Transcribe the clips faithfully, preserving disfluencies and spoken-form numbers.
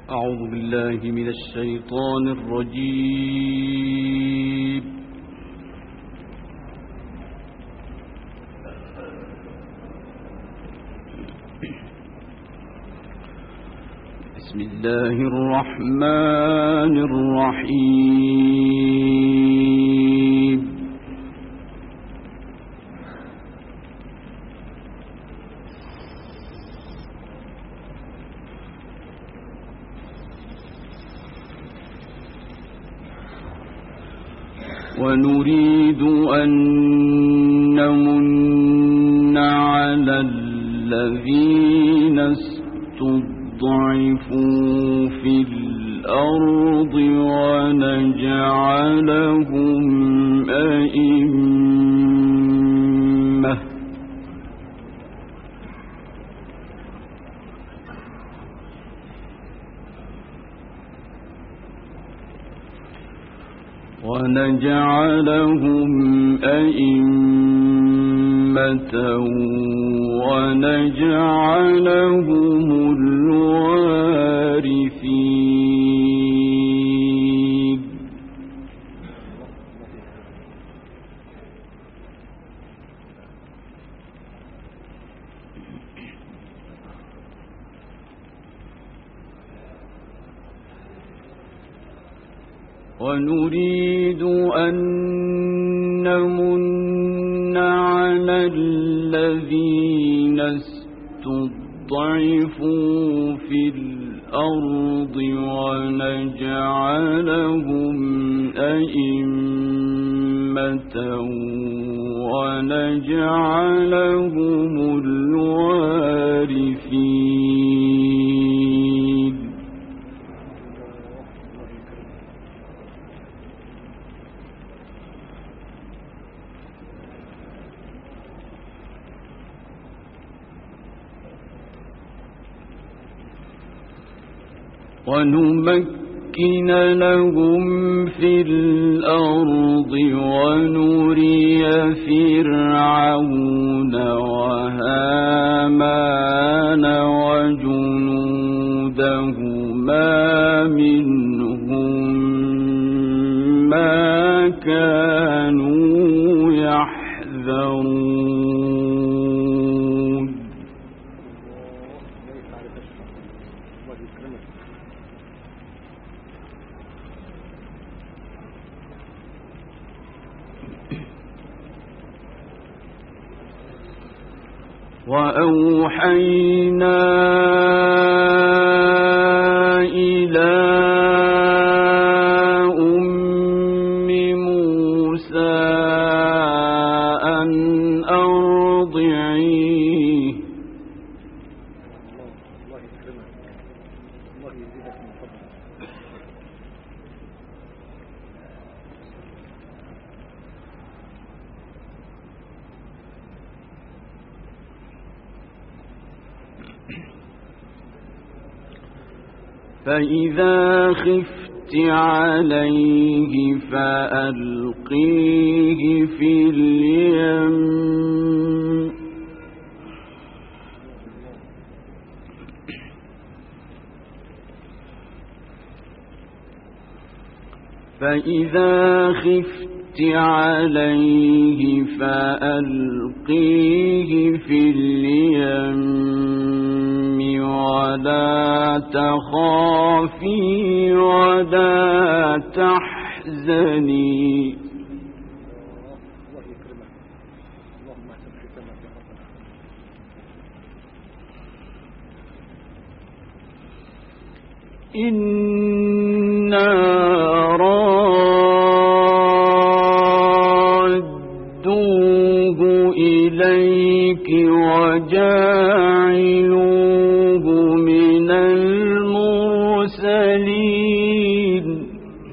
أعوذ بالله من الشيطان الرجيم. بسم الله الرحمن الرحيم. ونريد أن نمن على الذين استضعفوا في الأرض ونجعلهم أئمة ونجعلهم أئمة ونجعلهم الوارثين. ونريد أن نمن على الذين استضعفوا في الأرض ونجعلهم أئمة ونجعلهم الوارثين. ونمكن لهم في الأرض ونري فرعون وهامان وجنودهما منهم ما كانوا يحذرون. وأوحينا إلى أم موسى أن أرضعيه فإذا خفت عليه فألقيه في اليم فإذا خفت عليه فألقيه في اليم ولا تخافي ولا تحزني إنا رادوه إليك وجاعلوه من المرسلين.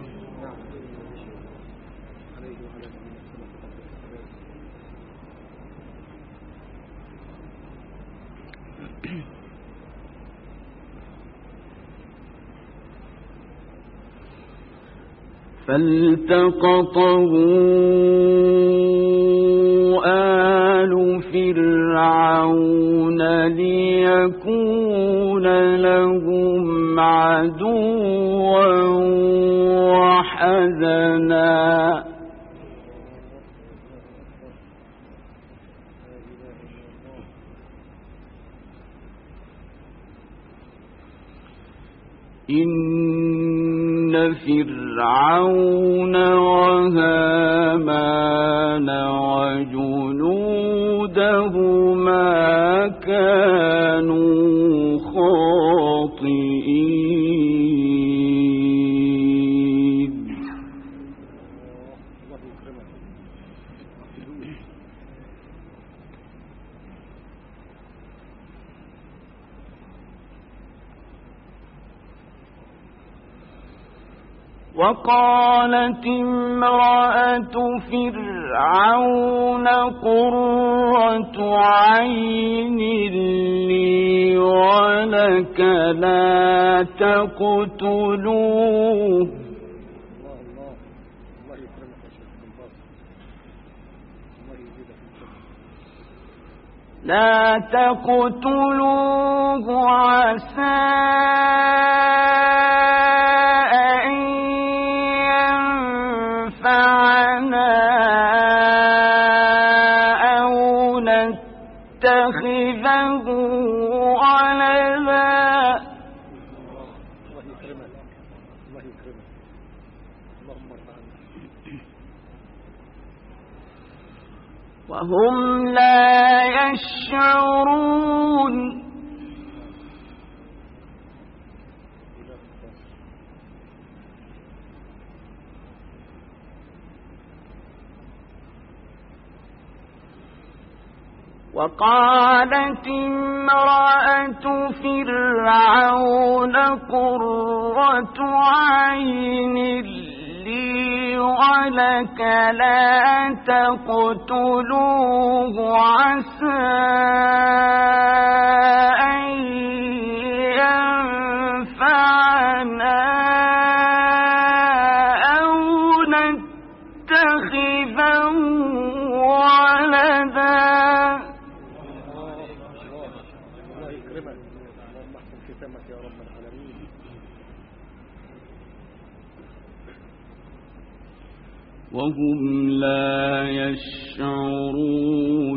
فالتقطه آل فرعون ليكون لهم عدوا وحزنا إن فرعون وهامان وجنودهما كانوا خاطئين وقالت امرأة فرعون قرة عين لي ولك لا تقتلوه لا تقتلوه عسى اتخذه ولدا الله يكرمك الله يكرمك اللهم ارفعنا وهم لا يشعرون وقالت امرأة فرعون قرة عين لي ولك لا تقتلوه عسى أن ينفعنا أو نتخذه ولدا يا رب العالمين. وهم لا يشعرون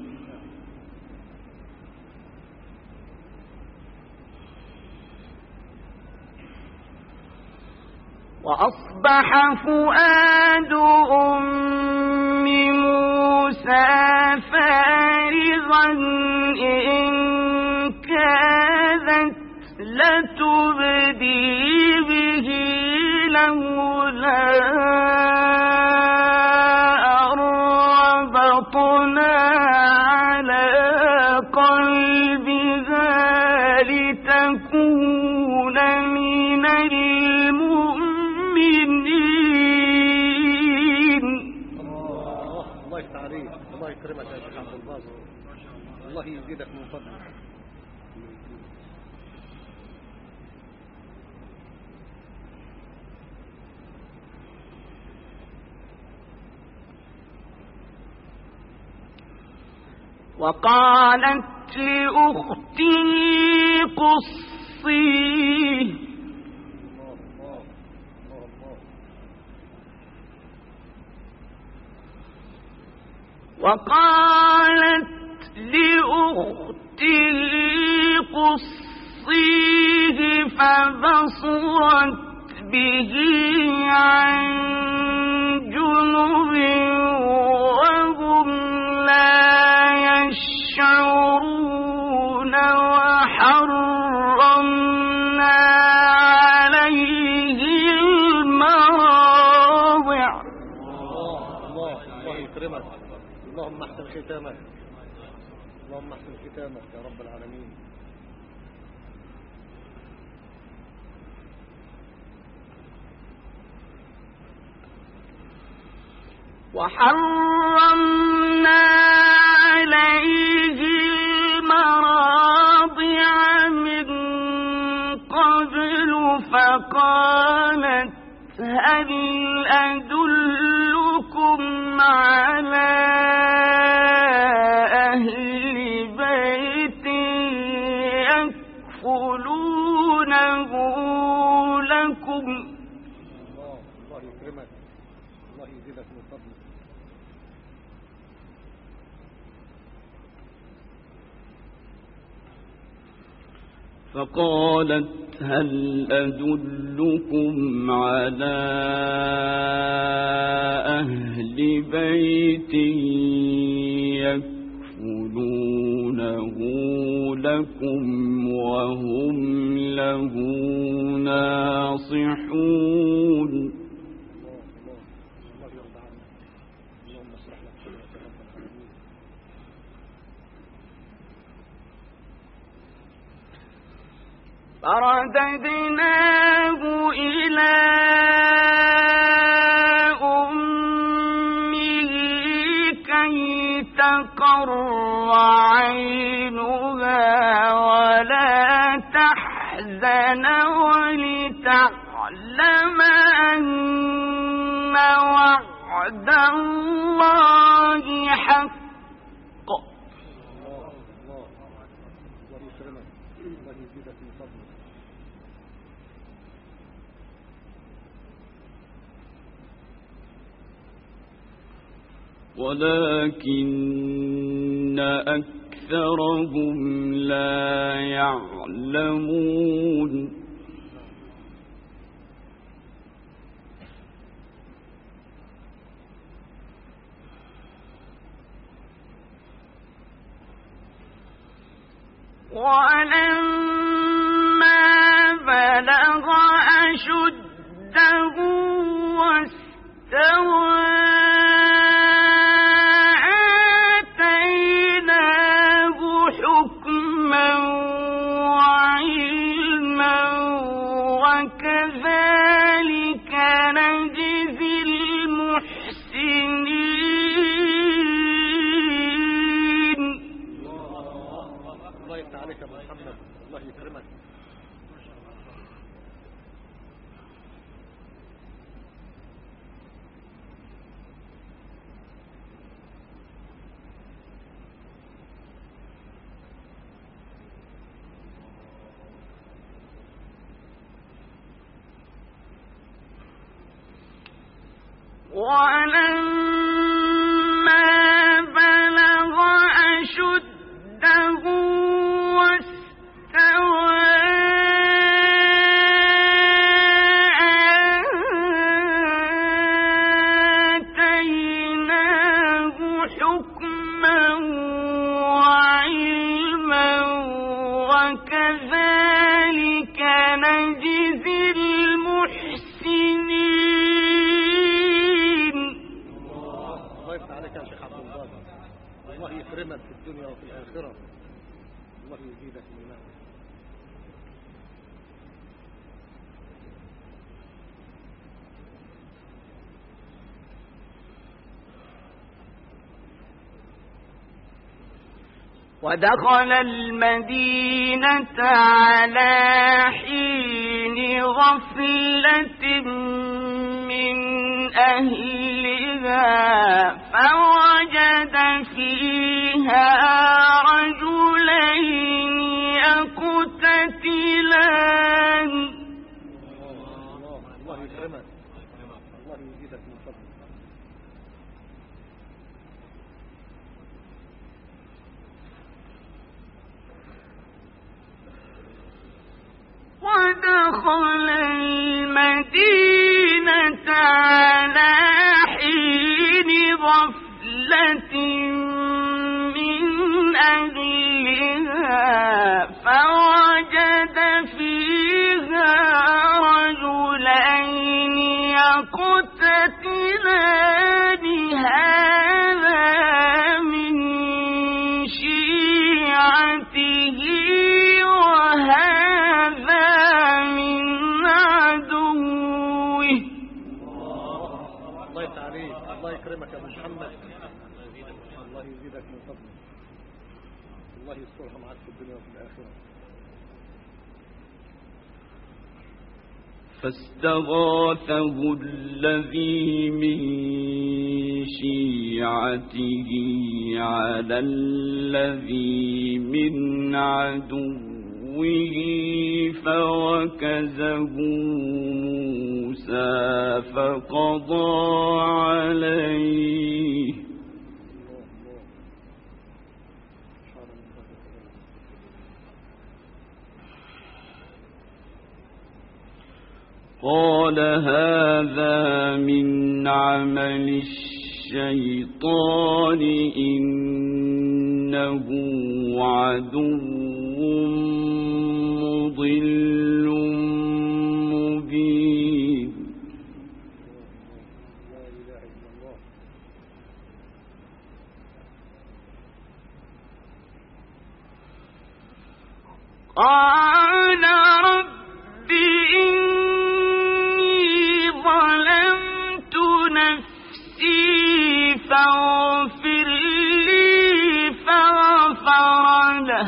وأصبح فؤاد أم موسى فارغا إن كادت لتبدي به لولا أربطنا على قلبها لتكون من المؤمنين. الله الله يفتح عليك الله يكرمك يا شيخ عبد الباسط الله يزيدك من فضلك. وقالت لأخته قصيه وقالت لأخته قصيه فبصرت به عن جنب وهم لا يشعرون وحرمنا عليه المراضع. الله الله الله يكرمك اللهم احسن ختامك اللهم احسن ختامك يا رب العالمين. وحرمنا عليه المراضع من قبل فقالت هل أدلكم على أهل بيت يكفلونه لكم. الله الله يكرمك، الله يزيدك من فضلك. فقالت هل أدلكم على أهل بيت يكفلونه لكم وهم له ناصحون. فرددناه إلى أمه كي تقر عينها ولا تحزن ولتعلم أن وعد الله حق. ولكن أكثرهم لا يعلمون. ولما بلغ أشده واستوى وكذلك نجزي المحسنين. الله يفتح عليك يا ابو محمد، الله يكرمك. ولما بلغ أشده واستوى آتيناه حكما وعلما وكذلك نجزي المحسنين. الله يكرمك في الدنيا وفي الآخرة، الله يزيدك من نعمه. ودخل المدينة على حين غفلة من أهلها فوجد فيها رجلين يقتتلان. الله يكرمك، الله يزيدك من فضلك. ودخل المدينة على حين غفلة من أهلها فوجد فيها رجلين يقتتلان هذا من شيعته وهذا من عدوه. الله يفتح عليك، الله يكرمك يا ابو محمد، الله يزيدك من فضلك، الله يسترها معك في الدنيا وفي الآخرة. فاستغاثه الذي من شيعته على الذي من عدوه فوكزه موسى فقضى عليه قال هذا من عمل الشيطان إنه عدو مضل مبين قال رب إني ظلمت نفسي فاغفر لي فغفر له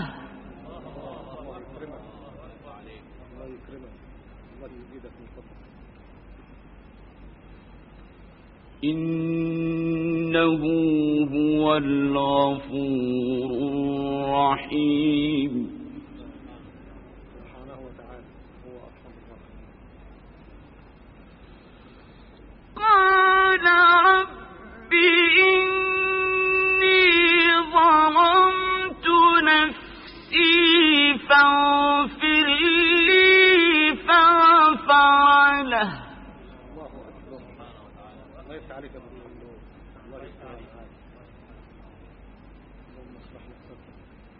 إنه هو الغفور الرحيم سبحانه وتعالى هو أرحم الراحمين. قال رب إني ظلمت نفسي فاغفر لي فغفر له الله أكبر. الله يفتح عليك يا ابو الحمدون. الله يفتح عليك. اللهم اصلح لك صدرك.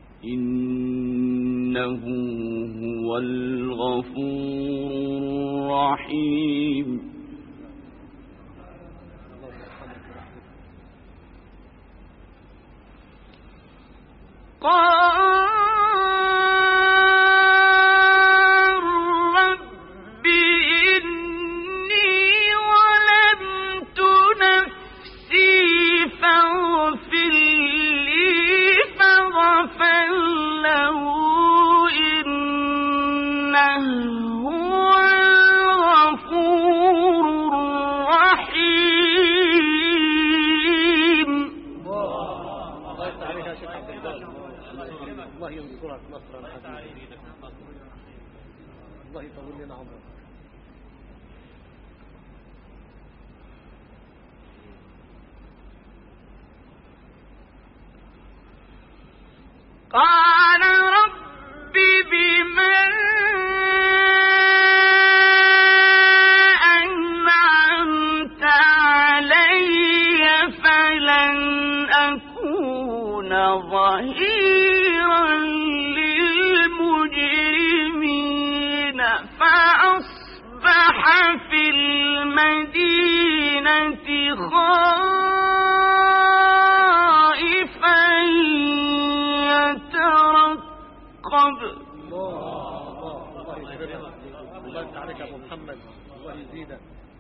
إنه هو الغفور الرحيم اللهم ارحمك برحمتك. قال رب إني ظلمت نفسي فاغفر لي فغفر له إنه هو الغفور الرحيم الله يفتح عليك يا شيخ عبد الجلال. الله ينصرك نصرا عزيزا. الله يطول لنا عمرك. قال رب بما أنعمت علي فلن أكون ظهيرا للمجرمين فأصبح في المدينة خائفا يترقب الله الله يكرمك. الله يفتح عليك يا ابو محمد. الله يزيدك.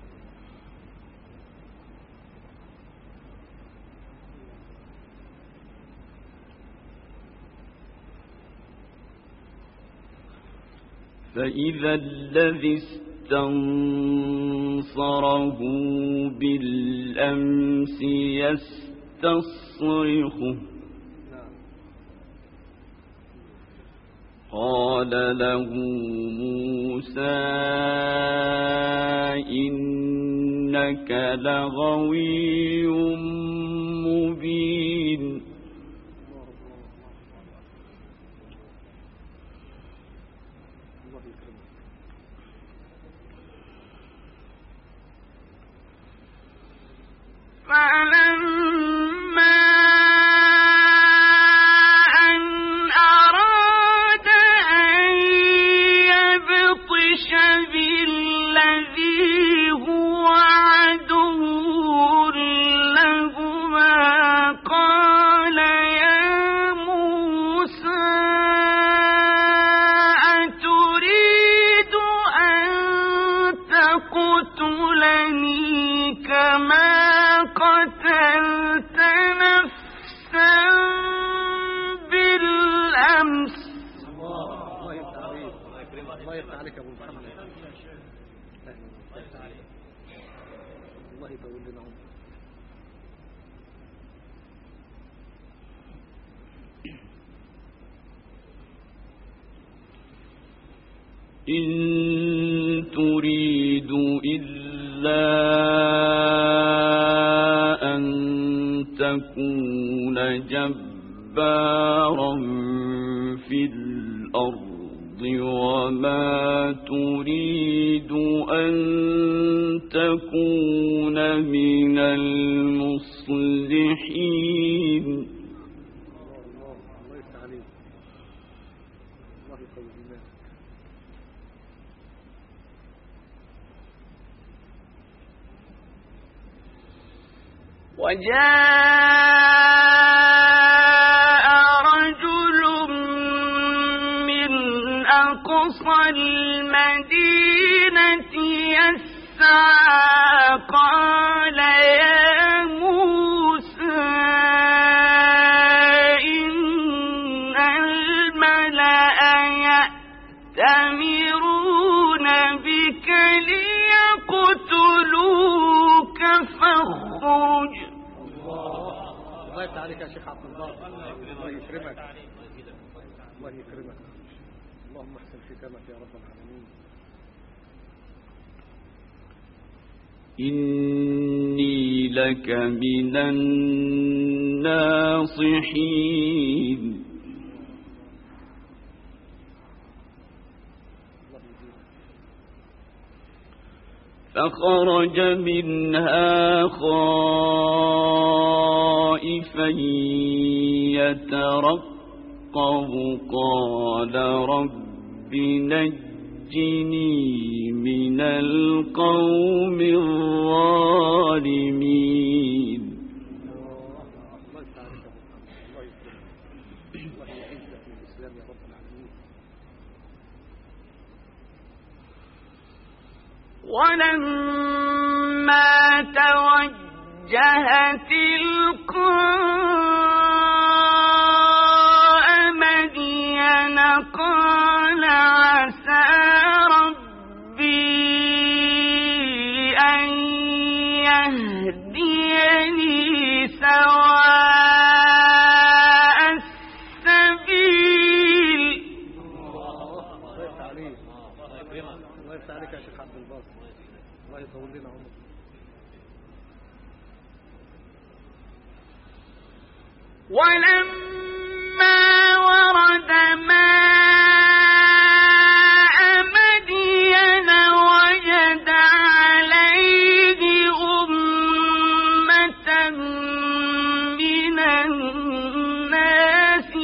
فإذا الذي استنصره بالأمس يستصرخه قال له موسى إنك لغوي مبين فلما أن أراد أن يبطش بالذي هو عدو لهما قال يا موسى أتريد أن تقتلني كما قتلت نفسا بالأمس الله يفتح عليك. الله يفتح عليك يا ابو محمد. الله يطول لنا عمرك. إن تريد إلا أن تكون جبارا في الأرض وما تريد أن تكون من المصلحين. وجاء رجل من أقصى المدينة يسعى قال يا موسى إن الملأ يأتمرون بك ليقتلوك فاخرج. الله يفتح عليك يا شيخ عبد الله، الله يكرمك، الله يكرمك، اللهم احسن ختامك يا رب العالمين. إني لك من الناصحين. فخرج منها خائفا يترقب قال رب نجني من القوم الظالمين. ولما توجه تلقاء مدين قال عسى ربي أن يهديني سواء السبيل. الله يفتح عليك، الله يفتح عليك يا شيخ عبد الباسط، الله يطول لنا عمرك. ولما ورد ماء مدين وجد عليه أمة من الناس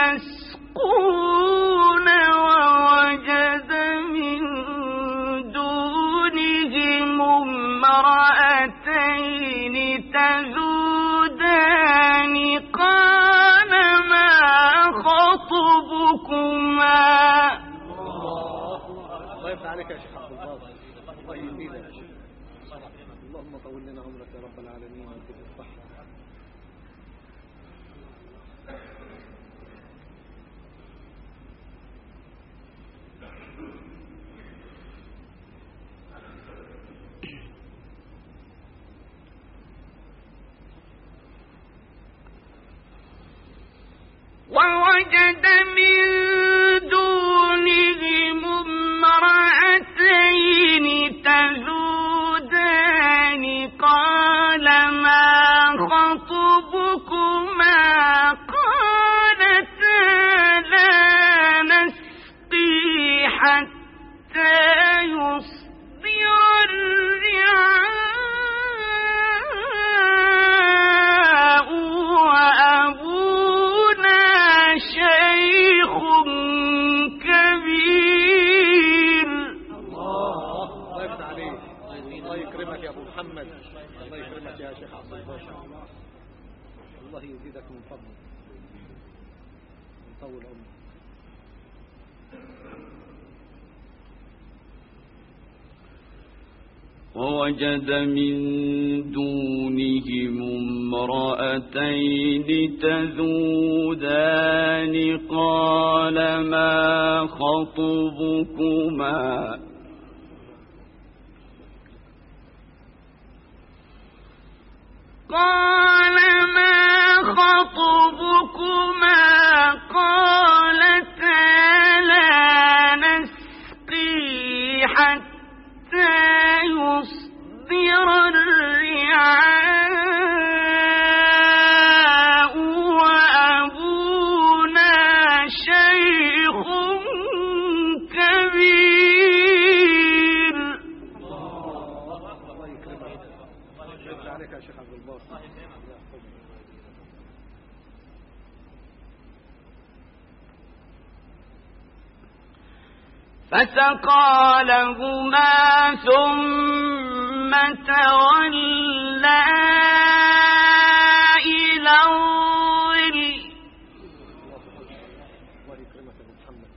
يسقون ووجد من دونهم امرأتين تذودان قال ما خطبكما. الله يفتح عليك يا شيخ عبد الباسط، الله يزيدك، اللهم طول لنا عمرك يا رب العالمين ويديك الصحة. ووجد من دونهم امرأتين تذودان قال ما خطبكما قالتا لا نسقي حتى يصدر الرعاء وأبونا شيخ كبير. الله الله يفتح عليك، الله يكرمك يا ابو محمد، الله يكرمك يا شيخ عبد الباسط، الله يزيدك من فضلك ويطول عمرك. ووجد من دونهم امرأتين تذودان قال ما خطبكما قال ما خطبكما قالتا لا نسقي كبير. الله يكرمك. شكرا عليك يا شيخ عبد الباسط. فسقى لهما ثم تولى إلى الظل. الله يكرمك يا محمد.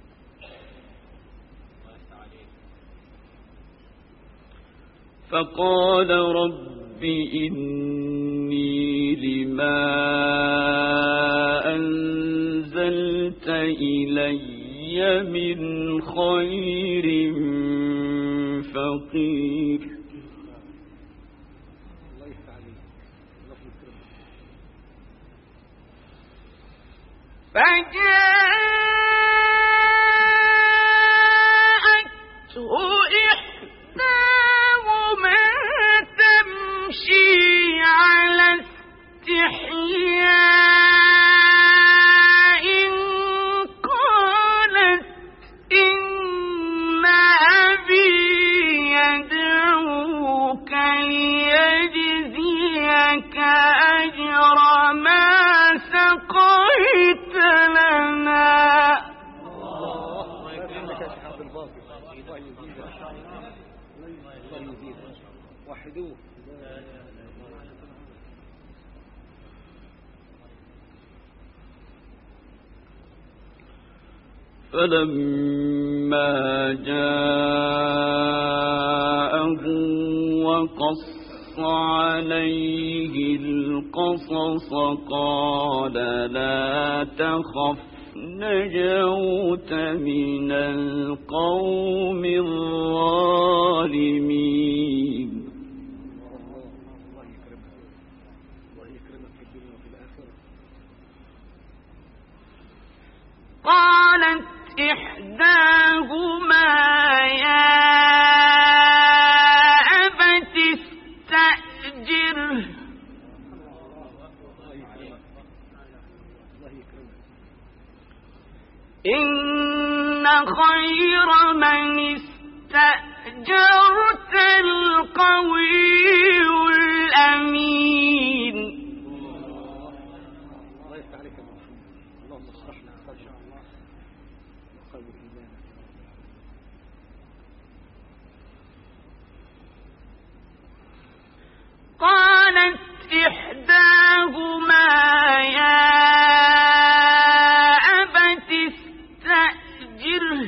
فقال رب إني لما أنزلت إلي من خير فقير. الله يفتح عليك. الله يكرمك. فجاءته إحداهما تمشي على استحياء أجر ما سقيت لنا. الله يكرمك يا شيخ عبد الباسط. الله يزيدك. الله يزيدك. وحدوه. فلما جاءه وقص عليه القصص قال لا تخف نجوت من القوم الظالمين. الله يكرمك. الله يكرمك في الدنيا وفي الآخرة. قالت إحداهما يا أبت استأجره إن خير من استأجرت القوي الأمين. الله يفتح عليك يا محمد. اللهم اشرح لنا صدرك وقوي إيمانك. قالت إحداهما يا أبت استأجره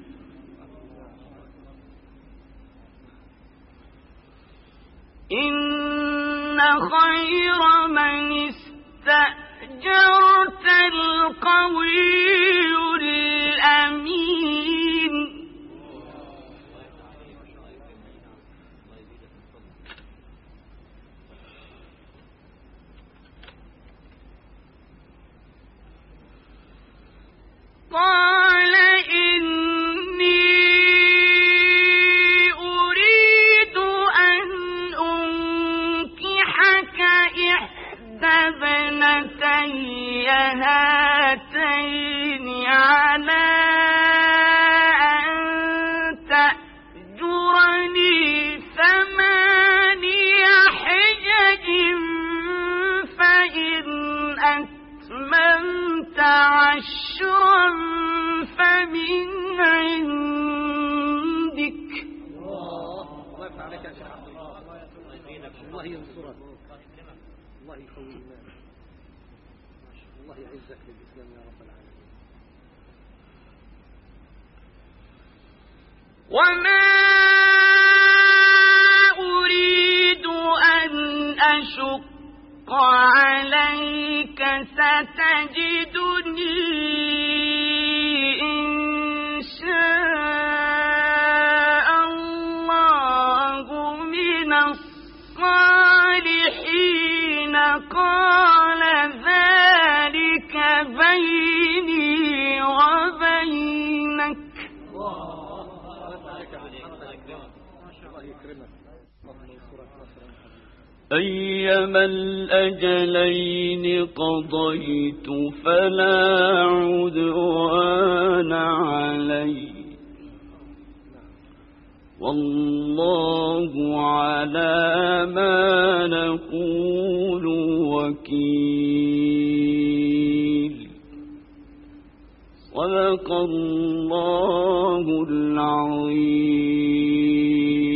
إن خير من استأجرت القوي الأمين. قال إني أريد أن أنكحك إحدى ابنتي هاتين على أن تأجرني ثماني حجج فإن أتممت عشرا فمن عندك. الله يفتح عليك يا شيخ عبد الله. الله ينصرك. الله يقوي إيمانك. الله يعزك للإسلام يا رب العالمين. وما أريد أن أشق عليك ستجدني إن شاء الله من الصالحين. قال ذلك بيني وبينك. الله يكرمك. الله يكرمك. اللهم انصرك نصرا حبيبا. أيما الأجلين قضيت فلا عدوان علي والله على ما نقول وكيل. صدق الله العظيم.